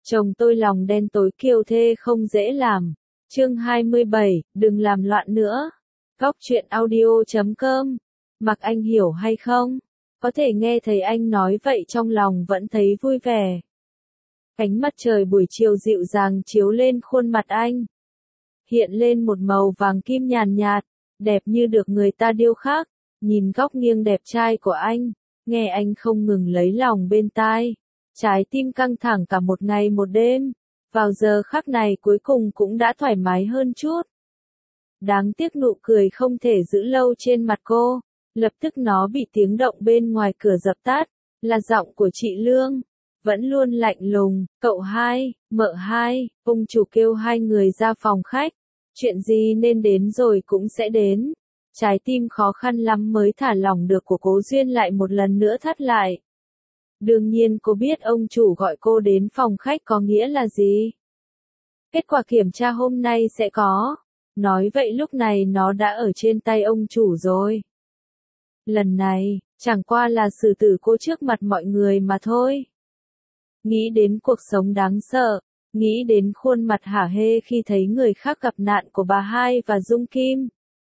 Chồng tôi lòng đen tối kiêu thê không dễ làm. Chương 27, đừng làm loạn nữa. Góc truyện audio.com. Mặc anh hiểu hay không? Có thể nghe thấy anh nói vậy trong lòng vẫn thấy vui vẻ. Ánh mặt trời buổi chiều dịu dàng chiếu lên khuôn mặt anh. Hiện lên một màu vàng kim nhàn nhạt, đẹp như được người ta điêu khắc. Nhìn góc nghiêng đẹp trai của anh, nghe anh không ngừng lấy lòng bên tai. Trái tim căng thẳng cả một ngày một đêm, vào giờ khắc này cuối cùng cũng đã thoải mái hơn chút. Đáng tiếc nụ cười không thể giữ lâu trên mặt cô, lập tức nó bị tiếng động bên ngoài cửa dập tắt, là giọng của chị Lương, vẫn luôn lạnh lùng, cậu hai, mợ hai, ông chủ kêu hai người ra phòng khách, chuyện gì nên đến rồi cũng sẽ đến. Trái tim khó khăn lắm mới thả lỏng được của Cố Duyên lại một lần nữa thắt lại. Đương nhiên cô biết ông chủ gọi cô đến phòng khách có nghĩa là gì. Kết quả kiểm tra hôm nay sẽ có. Nói vậy lúc này nó đã ở trên tay ông chủ rồi. Lần này, chẳng qua là xử tử cô trước mặt mọi người mà thôi. Nghĩ đến cuộc sống đáng sợ, nghĩ đến khuôn mặt hả hê khi thấy người khác gặp nạn của bà Hai và Dung Kim.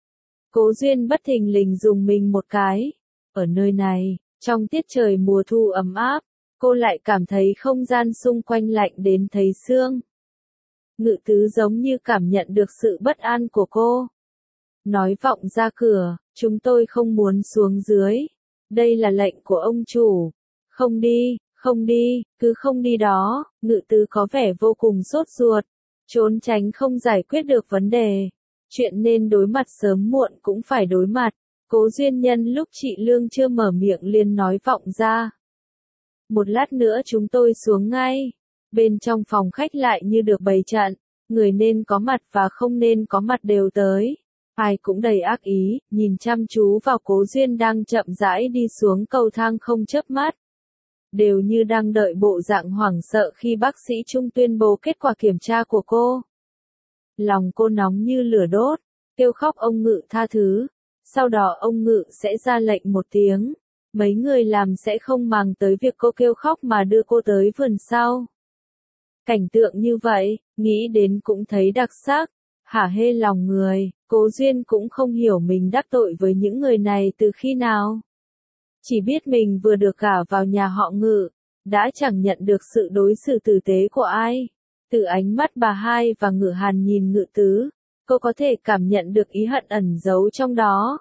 Cố Duyên bất thình lình dùng mình một cái. Ở nơi này, trong tiết trời mùa thu ấm áp, cô lại cảm thấy không gian xung quanh lạnh đến thấy xương. Ngự tứ giống như cảm nhận được sự bất an của cô. Nói vọng ra cửa, chúng tôi không muốn xuống dưới. Đây là lệnh của ông chủ. Không đi, không đi, cứ không đi đó. Ngự tứ có vẻ vô cùng sốt ruột, trốn tránh không giải quyết được vấn đề. Chuyện nên đối mặt sớm muộn cũng phải đối mặt. Cố Duyên nhân lúc chị Lương chưa mở miệng liền nói vọng ra. Một lát nữa chúng tôi xuống ngay. Bên trong phòng khách lại như được bày trận, người nên có mặt và không nên có mặt đều tới. Ai cũng đầy ác ý, nhìn chăm chú vào Cố Duyên đang chậm rãi đi xuống cầu thang không chớp mắt. Đều như đang đợi bộ dạng hoảng sợ khi bác sĩ Trung tuyên bố kết quả kiểm tra của cô. Lòng cô nóng như lửa đốt, kêu khóc ông Ngự tha thứ. Sau đó ông Ngự sẽ ra lệnh một tiếng. Mấy người làm sẽ không màng tới việc cô kêu khóc mà đưa cô tới vườn sau. Cảnh tượng như vậy, nghĩ đến cũng thấy đặc sắc, hả hê lòng người. Cố Duyên cũng không hiểu mình đắc tội với những người này từ khi nào. Chỉ biết mình vừa được gả vào nhà họ Ngự, đã chẳng nhận được sự đối xử tử tế của ai. Từ ánh mắt bà Hai và Ngự Hàn nhìn Ngự Tứ, cô có thể cảm nhận được ý hận ẩn giấu trong đó.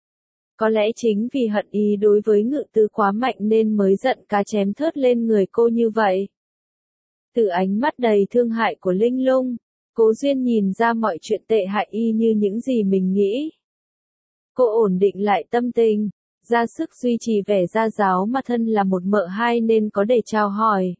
Có lẽ chính vì hận ý đối với Ngự Tứ quá mạnh nên mới giận cá chém thớt lên người cô như vậy. Từ ánh mắt đầy thương hại của Linh Lung, Cố Duyên nhìn ra mọi chuyện tệ hại y như những gì mình nghĩ. Cô ổn định lại tâm tình, ra sức duy trì vẻ gia giáo mà thân là một mợ hai nên có để chào hỏi.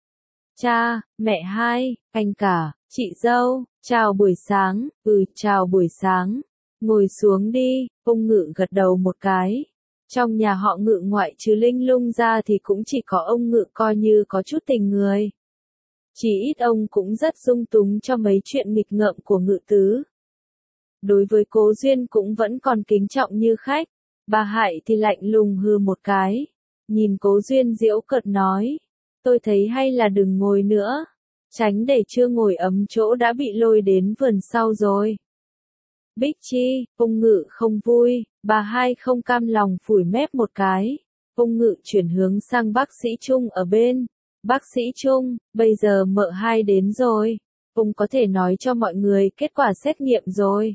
Cha, mẹ Hai, anh cả, chị dâu, chào buổi sáng, chào buổi sáng. Ngồi xuống đi, ông Ngự gật đầu một cái. Trong nhà họ Ngự ngoại trừ Linh Lung ra thì cũng chỉ có ông Ngự coi như có chút tình người. Chỉ ít ông cũng rất dung túng cho mấy chuyện nghịch ngợm của Ngự Tứ. Đối với Cố Duyên cũng vẫn còn kính trọng như khách. Bà Hại thì lạnh lùng hừ một cái. Nhìn Cố Duyên giễu cợt nói. Tôi thấy hay là đừng ngồi nữa. Tránh để chưa ngồi ấm chỗ đã bị lôi đến vườn sau rồi. Bích Chi, ông Ngự không vui, bà Hai không cam lòng phủi mép một cái. Ông Ngự chuyển hướng sang bác sĩ Trung ở bên. Bác sĩ Trung, bây giờ mợ Hai đến rồi. Ông có thể nói cho mọi người kết quả xét nghiệm rồi.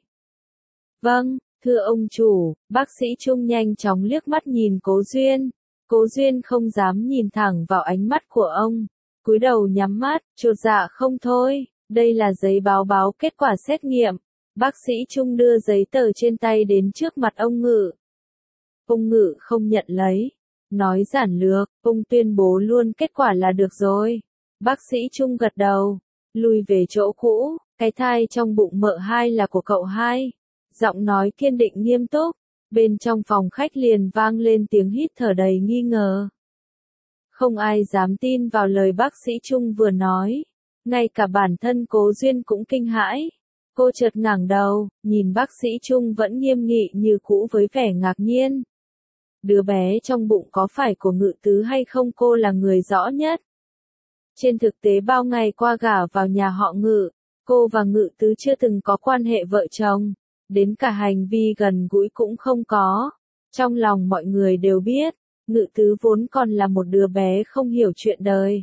Vâng, thưa ông chủ, bác sĩ Trung nhanh chóng liếc mắt nhìn Cố Duyên. Cố Duyên không dám nhìn thẳng vào ánh mắt của ông. Cúi đầu nhắm mắt, chột dạ không thôi. Đây là giấy báo kết quả xét nghiệm. Bác sĩ Trung đưa giấy tờ trên tay đến trước mặt ông Ngự. Ông Ngự không nhận lấy. Nói giản lược, ông tuyên bố luôn kết quả là được rồi. Bác sĩ Trung gật đầu, lùi về chỗ cũ, cái thai trong bụng mợ Hai là của cậu Hai. Giọng nói kiên định nghiêm túc, bên trong phòng khách liền vang lên tiếng hít thở đầy nghi ngờ. Không ai dám tin vào lời bác sĩ Trung vừa nói, ngay cả bản thân Cố Duyên cũng kinh hãi. Cô chợt ngẩng đầu, nhìn bác sĩ Trung vẫn nghiêm nghị như cũ với vẻ ngạc nhiên. Đứa bé trong bụng có phải của Ngự Tứ hay không cô là người rõ nhất. Trên thực tế bao ngày qua gả vào nhà họ Ngự, cô và Ngự Tứ chưa từng có quan hệ vợ chồng, đến cả hành vi gần gũi cũng không có. Trong lòng mọi người đều biết, Ngự Tứ vốn còn là một đứa bé không hiểu chuyện đời.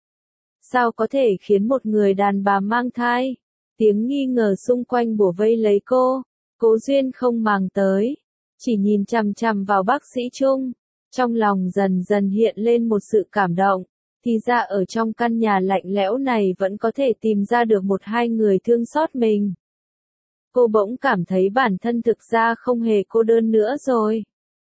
Sao có thể khiến một người đàn bà mang thai? Tiếng nghi ngờ xung quanh bủa vây lấy cô. Cố Duyên không màng tới, chỉ nhìn chằm chằm vào bác sĩ Trung. Trong lòng dần dần hiện lên một sự cảm động. Thì ra ở trong căn nhà lạnh lẽo này vẫn có thể tìm ra được một hai người thương xót mình. Cô bỗng cảm thấy bản thân thực ra không hề cô đơn nữa rồi.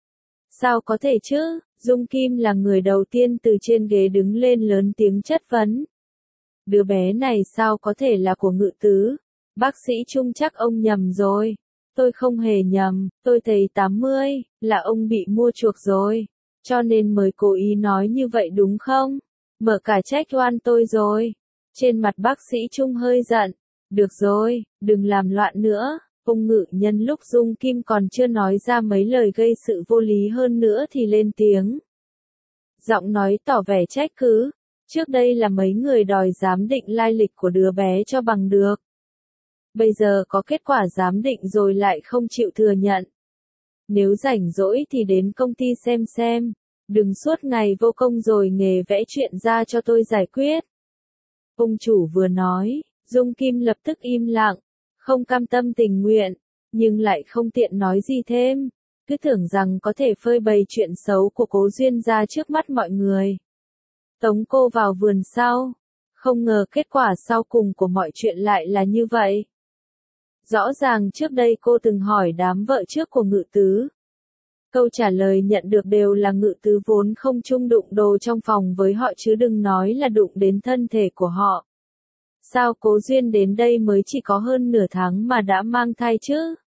Sao có thể chứ? Dung Kim là người đầu tiên từ trên ghế đứng lên lớn tiếng chất vấn. Đứa bé này sao có thể là của Ngự Tứ? Bác sĩ Trung chắc ông nhầm rồi. Tôi không hề nhầm, tôi thấy 80, là ông bị mua chuộc rồi. Cho nên mới cố ý nói như vậy đúng không? Mở cả trách oan tôi rồi. Trên mặt bác sĩ Trung hơi giận. Được rồi, đừng làm loạn nữa. Ông Ngự nhân lúc Dung Kim còn chưa nói ra mấy lời gây sự vô lý hơn nữa thì lên tiếng. Giọng nói tỏ vẻ trách cứ. Trước đây là mấy người đòi giám định lai lịch của đứa bé cho bằng được. Bây giờ có kết quả giám định rồi lại không chịu thừa nhận. Nếu rảnh rỗi thì đến công ty xem. Đừng suốt ngày vô công rồi nghề vẽ chuyện ra cho tôi giải quyết. Ông chủ vừa nói, Dung Kim lập tức im lặng, không cam tâm tình nguyện, nhưng lại không tiện nói gì thêm. Cứ tưởng rằng có thể phơi bày chuyện xấu của Cố Duyên ra trước mắt mọi người. Tống cô vào vườn sau. Không ngờ kết quả sau cùng của mọi chuyện lại là như vậy. Rõ ràng trước đây cô từng hỏi đám vợ trước của Ngự Tứ. Câu trả lời nhận được đều là Ngự Tứ vốn không chung đụng đồ trong phòng với họ chứ đừng nói là đụng đến thân thể của họ. Sao Cố Duyên đến đây mới chỉ có hơn nửa tháng mà đã mang thai chứ?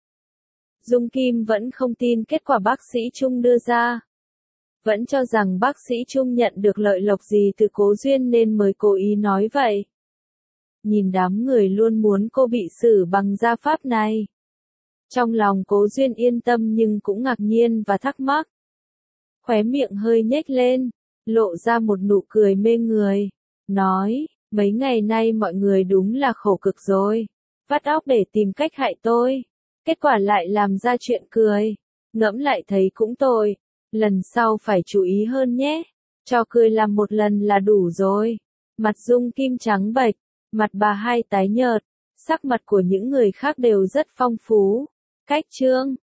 Dung Kim vẫn không tin kết quả bác sĩ Trung đưa ra. Vẫn cho rằng bác sĩ Trung nhận được lợi lộc gì từ Cố Duyên nên mới cố ý nói vậy. Nhìn đám người luôn muốn cô bị xử bằng gia pháp này. Trong lòng Cố Duyên yên tâm nhưng cũng ngạc nhiên và thắc mắc. Khóe miệng hơi nhếch lên, lộ ra một nụ cười mê người. Nói, mấy ngày nay mọi người đúng là khổ cực rồi. Vắt óc để tìm cách hại tôi. Kết quả lại làm ra chuyện cười. Ngẫm lại thấy cũng tội. Lần sau phải chú ý hơn nhé. Cho cười làm một lần là đủ rồi. Mặt Dung Kim trắng bệch, mặt bà hai tái nhợt. Sắc mặt của những người khác đều rất phong phú. Cách chương